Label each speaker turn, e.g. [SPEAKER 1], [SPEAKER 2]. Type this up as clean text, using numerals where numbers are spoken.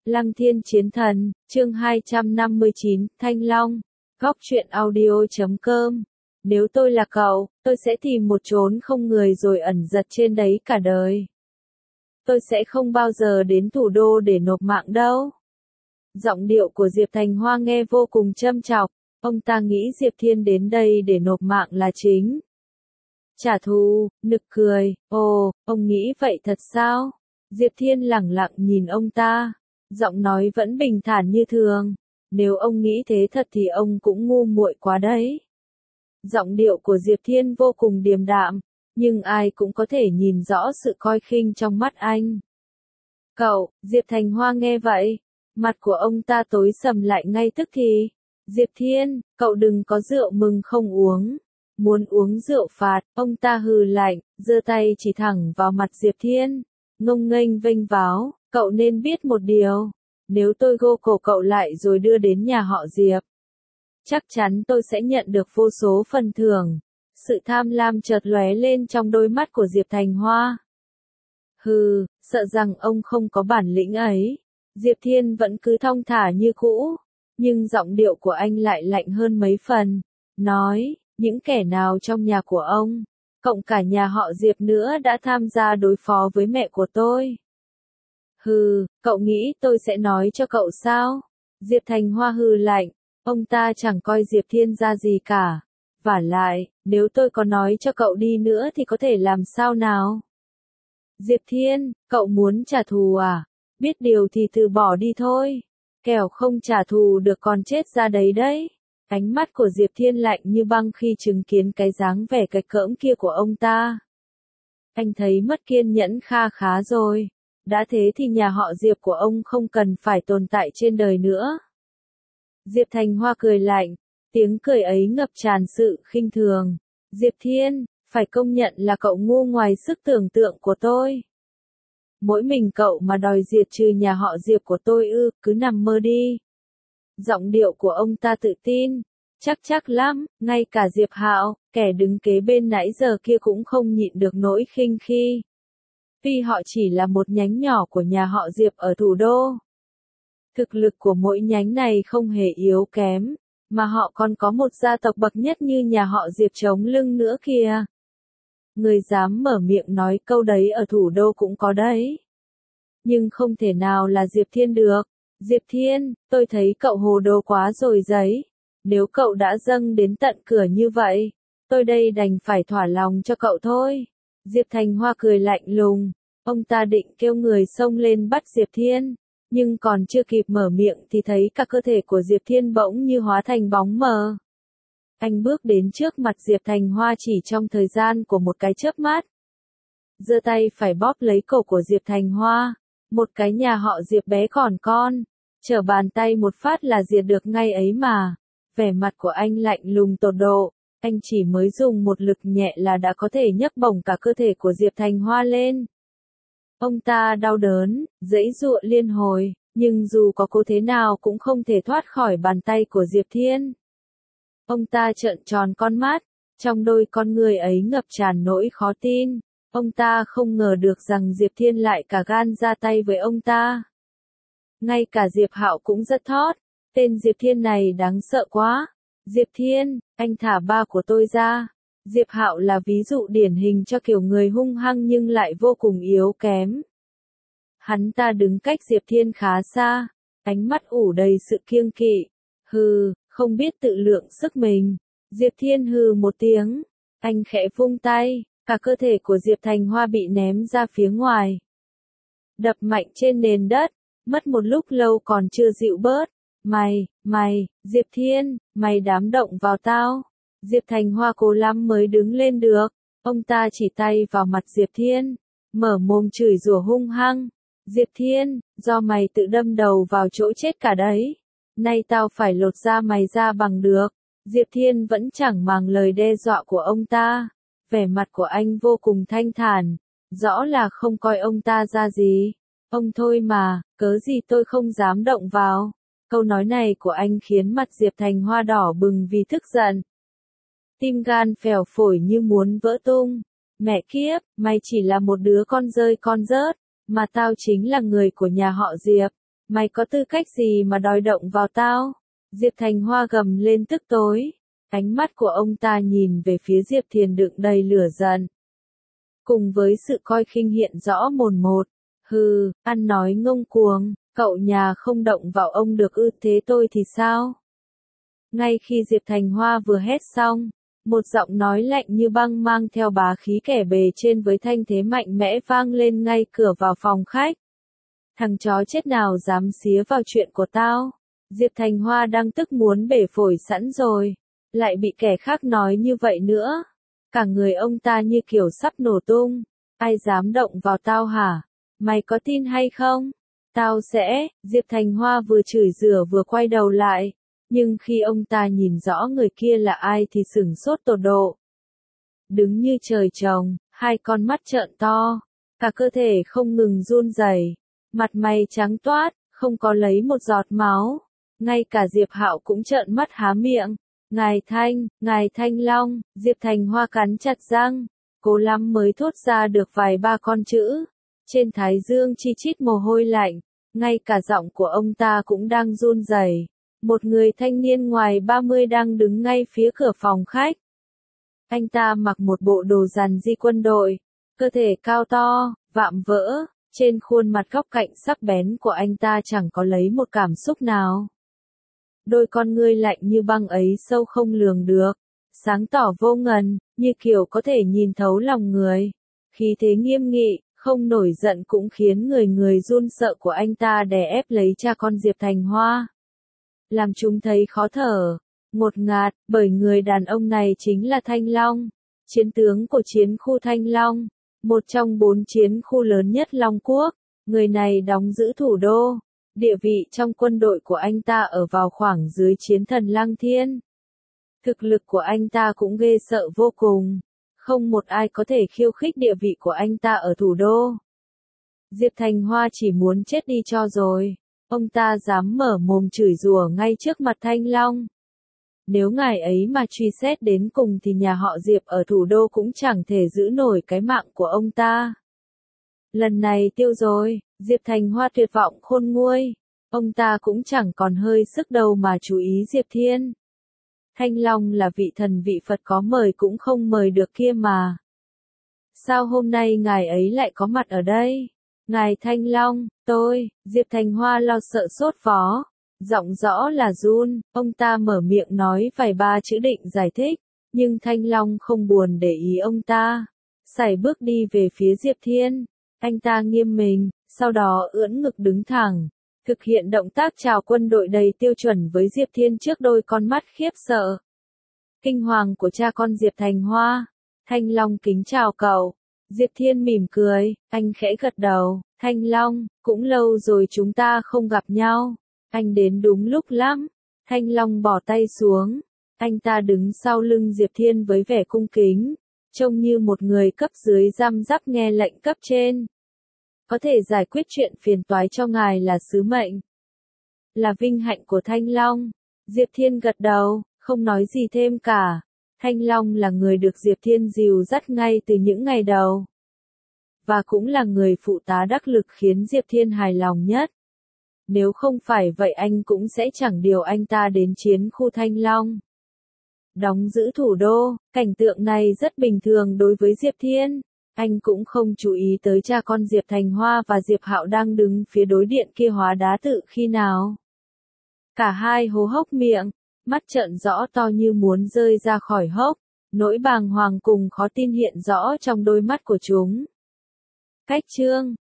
[SPEAKER 1] Lăng Thiên Chiến Thần, chương 259, Thanh Long, Góc truyện audio.com. Nếu tôi là cậu, tôi sẽ tìm một chốn không người rồi ẩn giật trên đấy cả đời. Tôi sẽ không bao giờ đến thủ đô để nộp mạng đâu. Giọng điệu của Diệp Thành Hoa nghe vô cùng châm chọc, ông ta nghĩ Diệp Thiên đến đây để nộp mạng là chính. Trả thù, nực cười, ồ, ông nghĩ vậy thật sao? Diệp Thiên lẳng lặng nhìn ông ta, giọng nói vẫn bình thản như thường. Nếu ông nghĩ thế thật thì ông cũng ngu muội quá đấy. Giọng điệu của Diệp Thiên vô cùng điềm đạm, nhưng ai cũng có thể nhìn rõ sự coi khinh trong mắt anh. Cậu, Diệp Thành Hoa nghe vậy, mặt của ông ta tối sầm lại ngay tức thì. Diệp Thiên, cậu đừng có rượu mừng không uống. Muốn uống rượu phạt, ông ta hừ lạnh, giơ tay chỉ thẳng vào mặt Diệp Thiên. Ngông nghênh vênh váo, cậu nên biết một điều. Nếu tôi gô cổ cậu lại rồi đưa đến nhà họ Diệp, chắc chắn tôi sẽ nhận được vô số phần thưởng. Sự tham lam chợt lóe lên trong đôi mắt của Diệp Thành Hoa. Hừ, sợ rằng ông không có bản lĩnh ấy. Diệp Thiên vẫn cứ thong thả như cũ, nhưng giọng điệu của anh lại lạnh hơn mấy phần. Nói, những kẻ nào trong nhà của ông, cộng cả nhà họ Diệp nữa đã tham gia đối phó với mẹ của tôi. Hừ, cậu nghĩ tôi sẽ nói cho cậu sao? Diệp Thành Hoa hừ lạnh, ông ta chẳng coi Diệp Thiên ra gì cả. Vả lại, nếu tôi có nói cho cậu đi nữa thì có thể làm sao nào? Diệp Thiên, cậu muốn trả thù à? Biết điều thì từ bỏ đi thôi. Kẻo không trả thù được còn chết ra đấy đấy. Ánh mắt của Diệp Thiên lạnh như băng khi chứng kiến cái dáng vẻ cạch cỡm kia của ông ta. Anh thấy mất kiên nhẫn kha khá rồi. Đã thế thì nhà họ Diệp của ông không cần phải tồn tại trên đời nữa. Diệp Thành Hoa cười lạnh, tiếng cười ấy ngập tràn sự khinh thường. Diệp Thiên, phải công nhận là cậu ngu ngoài sức tưởng tượng của tôi. Mỗi mình cậu mà đòi diệt trừ nhà họ Diệp của tôi ư, cứ nằm mơ đi. Giọng điệu của ông ta tự tin, chắc lắm, ngay cả Diệp Hạo, kẻ đứng kế bên nãy giờ kia cũng không nhịn được nỗi khinh khi. Tuy họ chỉ là một nhánh nhỏ của nhà họ Diệp ở thủ đô. Thực lực của mỗi nhánh này không hề yếu kém, mà họ còn có một gia tộc bậc nhất như nhà họ Diệp chống lưng nữa kìa. Người dám mở miệng nói câu đấy ở thủ đô cũng có đấy. Nhưng không thể nào là Diệp Thiên được. Diệp Thiên, tôi thấy cậu hồ đồ quá rồi giấy. Nếu cậu đã dâng đến tận cửa như vậy, tôi đây đành phải thỏa lòng cho cậu thôi. Diệp Thành Hoa cười lạnh lùng, ông ta định kêu người xông lên bắt Diệp Thiên, nhưng còn chưa kịp mở miệng thì thấy cả cơ thể của Diệp Thiên bỗng như hóa thành bóng mờ. Anh bước đến trước mặt Diệp Thành Hoa chỉ trong thời gian của một cái chớp mắt. Giơ tay phải bóp lấy cổ của Diệp Thành Hoa, một cái nhà họ Diệp bé còn con, trở bàn tay một phát là diệt được ngay ấy mà. Vẻ mặt của anh lạnh lùng tột độ, anh chỉ mới dùng một lực nhẹ là đã có thể nhấc bổng cả cơ thể của Diệp Thành Hoa lên. Ông ta đau đớn, giãy giụa liên hồi, nhưng dù có cố thế nào cũng không thể thoát khỏi bàn tay của Diệp Thiên. Ông ta trợn tròn con mắt, trong đôi con người ấy ngập tràn nỗi khó tin. Ông ta không ngờ được rằng Diệp Thiên lại cả gan ra tay với ông ta. Ngay cả Diệp Hạo cũng rất thót, tên Diệp Thiên này đáng sợ quá. Diệp Thiên, anh thả ba của tôi ra. Diệp Hạo là ví dụ điển hình cho kiểu người hung hăng nhưng lại vô cùng yếu kém. Hắn ta đứng cách Diệp Thiên khá xa, ánh mắt ủ đầy sự kiêng kỵ. Hừ, không biết tự lượng sức mình. Diệp Thiên hừ một tiếng, anh khẽ vung tay, cả cơ thể của Diệp Thành Hoa bị ném ra phía ngoài. Đập mạnh trên nền đất, mất một lúc lâu còn chưa dịu bớt. Mày, Diệp Thiên, mày dám động vào tao. Diệp Thành Hoa cố lắm mới đứng lên được, ông ta chỉ tay vào mặt Diệp Thiên, mở mồm chửi rủa hung hăng. Diệp Thiên, do mày tự đâm đầu vào chỗ chết cả đấy. Nay tao phải lột da mày ra bằng được. Diệp Thiên vẫn chẳng màng lời đe dọa của ông ta. Vẻ mặt của anh vô cùng thanh thản, rõ là không coi ông ta ra gì. Ông thôi mà, cớ gì tôi không dám động vào. Câu nói này của anh khiến mặt Diệp Thành Hoa đỏ bừng vì tức giận. Tim gan phèo phổi như muốn vỡ tung. Mẹ kiếp, mày chỉ là một đứa con rơi con rớt, mà tao chính là người của nhà họ Diệp. Mày có tư cách gì mà đòi động vào tao? Diệp Thành Hoa gầm lên tức tối. Ánh mắt của ông ta nhìn về phía Diệp Thiền đựng đầy lửa giận. Cùng với sự coi khinh hiện rõ mồn một. Hừ, ăn nói ngông cuồng, cậu nhà không động vào ông được ư, thế tôi thì sao? Ngay khi Diệp Thành Hoa vừa hét xong, một giọng nói lạnh như băng mang theo bá khí kẻ bề trên với thanh thế mạnh mẽ vang lên ngay cửa vào phòng khách. Thằng chó chết nào dám xía vào chuyện của tao? Diệp Thành Hoa đang tức muốn bể phổi sẵn rồi, lại bị kẻ khác nói như vậy nữa. Cả người ông ta như kiểu sắp nổ tung. Ai dám động vào tao hả? Mày có tin hay không? Tao sẽ, Diệp Thành Hoa vừa chửi rủa vừa quay đầu lại. Nhưng khi ông ta nhìn rõ người kia là ai thì sửng sốt tột độ. Đứng như trời trồng, hai con mắt trợn to, cả cơ thể không ngừng run rẩy, mặt mày trắng toát, không có lấy một giọt máu. Ngay cả Diệp Hạo cũng trợn mắt há miệng. Ngài Thanh Long, Diệp Thành Hoa cắn chặt răng, cố lắm mới thốt ra được vài ba con chữ. Trên thái dương chi chít mồ hôi lạnh, ngay cả giọng của ông ta cũng đang run rẩy. Một người thanh niên ngoài 30 đang đứng ngay phía cửa phòng khách. Anh ta mặc một bộ đồ rằn di quân đội, cơ thể cao to, vạm vỡ, trên khuôn mặt góc cạnh sắc bén của anh ta chẳng có lấy một cảm xúc nào. Đôi con ngươi lạnh như băng ấy sâu không lường được, sáng tỏ vô ngần, như kiểu có thể nhìn thấu lòng người. Khí thế nghiêm nghị, không nổi giận cũng khiến người run sợ của anh ta đè ép lấy cha con Diệp Thành Hoa. Làm chúng thấy khó thở, ngột ngạt, bởi người đàn ông này chính là Thanh Long, chiến tướng của chiến khu Thanh Long, một trong 4 chiến khu lớn nhất Long Quốc. Người này đóng giữ thủ đô. Địa vị trong quân đội của anh ta ở vào khoảng dưới chiến thần Lăng Thiên. Thực lực của anh ta cũng ghê sợ vô cùng. Không một ai có thể khiêu khích địa vị của anh ta ở thủ đô. Diệp Thành Hoa chỉ muốn chết đi cho rồi. Ông ta dám mở mồm chửi rủa ngay trước mặt Thanh Long. Nếu ngài ấy mà truy xét đến cùng thì nhà họ Diệp ở thủ đô cũng chẳng thể giữ nổi cái mạng của ông ta. Lần này tiêu rồi, Diệp Thành Hoa tuyệt vọng khôn nguôi. Ông ta cũng chẳng còn hơi sức đâu mà chú ý Diệp Thiên. Thanh Long là vị thần vị Phật có mời cũng không mời được kia mà. Sao hôm nay ngài ấy lại có mặt ở đây? Ngài Thanh Long, tôi, Diệp Thành Hoa lo sợ sốt vó. Giọng rõ là run, ông ta mở miệng nói vài ba chữ định giải thích. Nhưng Thanh Long không buồn để ý ông ta. Sải bước đi về phía Diệp Thiên. Anh ta nghiêm mình, sau đó ưỡn ngực đứng thẳng. Thực hiện động tác chào quân đội đầy tiêu chuẩn với Diệp Thiên trước đôi con mắt khiếp sợ. Kinh hoàng của cha con Diệp Thành Hoa. Thanh Long kính chào cậu. Diệp Thiên mỉm cười, anh khẽ gật đầu. Thanh Long, cũng lâu rồi chúng ta không gặp nhau. Anh đến đúng lúc lắm. Thanh Long bỏ tay xuống. Anh ta đứng sau lưng Diệp Thiên với vẻ cung kính. Trông như một người cấp dưới răm rắp nghe lệnh cấp trên. Có thể giải quyết chuyện phiền toái cho ngài là sứ mệnh. Là vinh hạnh của Thanh Long. Diệp Thiên gật đầu, không nói gì thêm cả. Thanh Long là người được Diệp Thiên dìu dắt ngay từ những ngày đầu. Và cũng là người phụ tá đắc lực khiến Diệp Thiên hài lòng nhất. Nếu không phải vậy anh cũng sẽ chẳng điều anh ta đến chiến khu Thanh Long. Đóng giữ thủ đô, cảnh tượng này rất bình thường đối với Diệp Thiên. Anh cũng không chú ý tới cha con Diệp Thành Hoa và Diệp Hạo đang đứng phía đối điện kia hóa đá tự khi nào. Cả hai há hốc miệng, mắt trợn rõ to như muốn rơi ra khỏi hốc, nỗi bàng hoàng cùng khó tin hiện rõ trong đôi mắt của chúng. Cách chương